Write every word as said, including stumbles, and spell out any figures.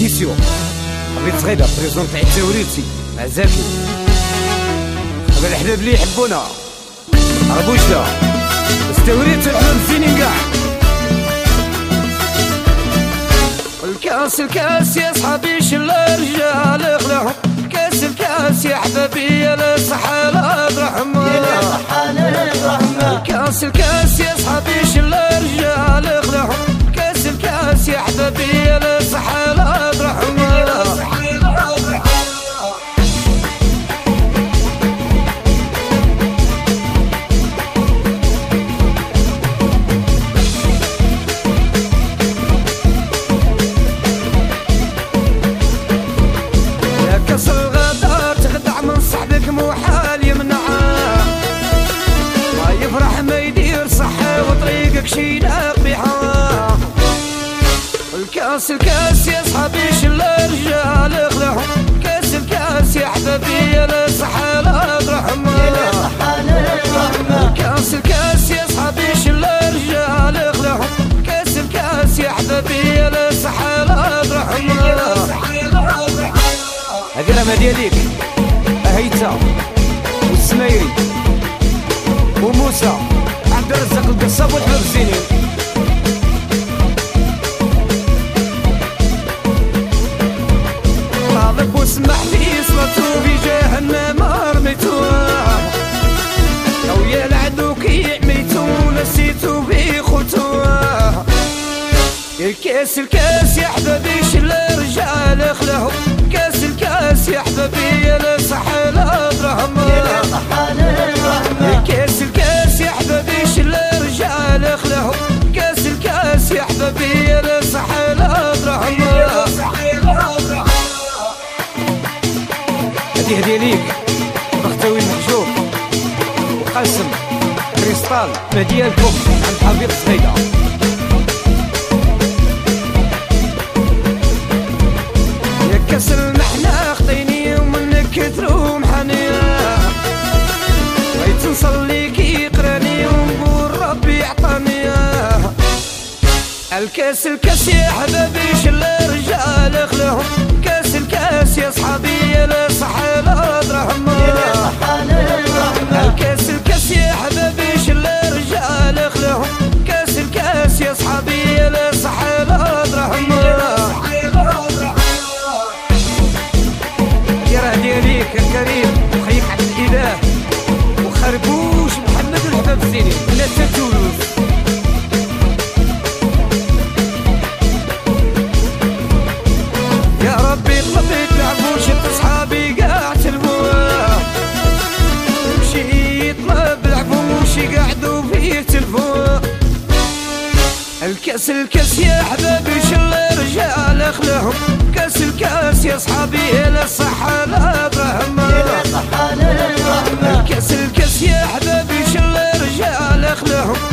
édition. بغيت صغيرة بريزونطي التوريتي مع زاكي هذا الحباب اللي يحبونا عربوشنا التوريت الحلم زينين كاع. الكاس الكاس يا صحابي شل الرجال خلاهم، كاس الكاس يا حبابي يا الصحة لا ترحم، الكاس الكاس يا صحابي شل الرجال خلاهم، كاس الكاس يا حبابي يا الصحة لا ترحم. كاس الغدار تخدع من صاحبك محال يمنعه، ما يفرح ما يدير صحة وطريقك شي لا قبيحة. الكاس الكاس يا صحابي شل الرجال خلاهم، كاس الكاس يا حبابي يا صحة لا ترحم، الكاس الكاس يا صحابي شل الرجال خلاهم، كاس الكاس يا حبابي يا صحة لا ترحم. هذه راه دياليك هيتا والسمايري وموسى عبد الرزاق القصاب والحباب الزينين. طالب واسمح لي صلاتو في جهنم رميتوه، لو يا العدو كي عميتو نسيتو في خوتوه. الكاس الكاس يا حبابي شل الرجال خلاهم، كاس الكاس يا حبابي يا صحة لا ترحم، كاس الكاس يا حبابي شل الرجال خلاهم، كاس الكاس يا حبابي يا صحة لا ترحم. هذه هدية ليك بختاوي المحجوب وقاسم كريستال ما ديالكم عند حبيب صغيرة. كاس المحنة خطيني ومنك كثرو محنية، بغيت نصلي كي قراني ونقول ربي عطاني. الكاس الكاس يا حبابي شل الرجال خلاهم، كاس الكاس يا صحابي يا صحة لا ترحم، الكاس الكاس يا حبابي شل الرجال خلاهم، كاس الكاس يا صحابي يا صحة لا ترحم. راه دياليك يا كريم وخيك عبد الاله وخربوش محمد الحباب الزيني بنات تولوز. يا ربي طلبت العبوش صحابي قاع تلفوه، مشي يطلب العبوش يقعدوا فيه تلفوه. الكاس الكاس يا حبابي شل الرجال خلاهم، كاس الكاس يا صحابي يا الصحة لا ترحم، الكاس الكاس يا حبابي شل الرجال خلاهم،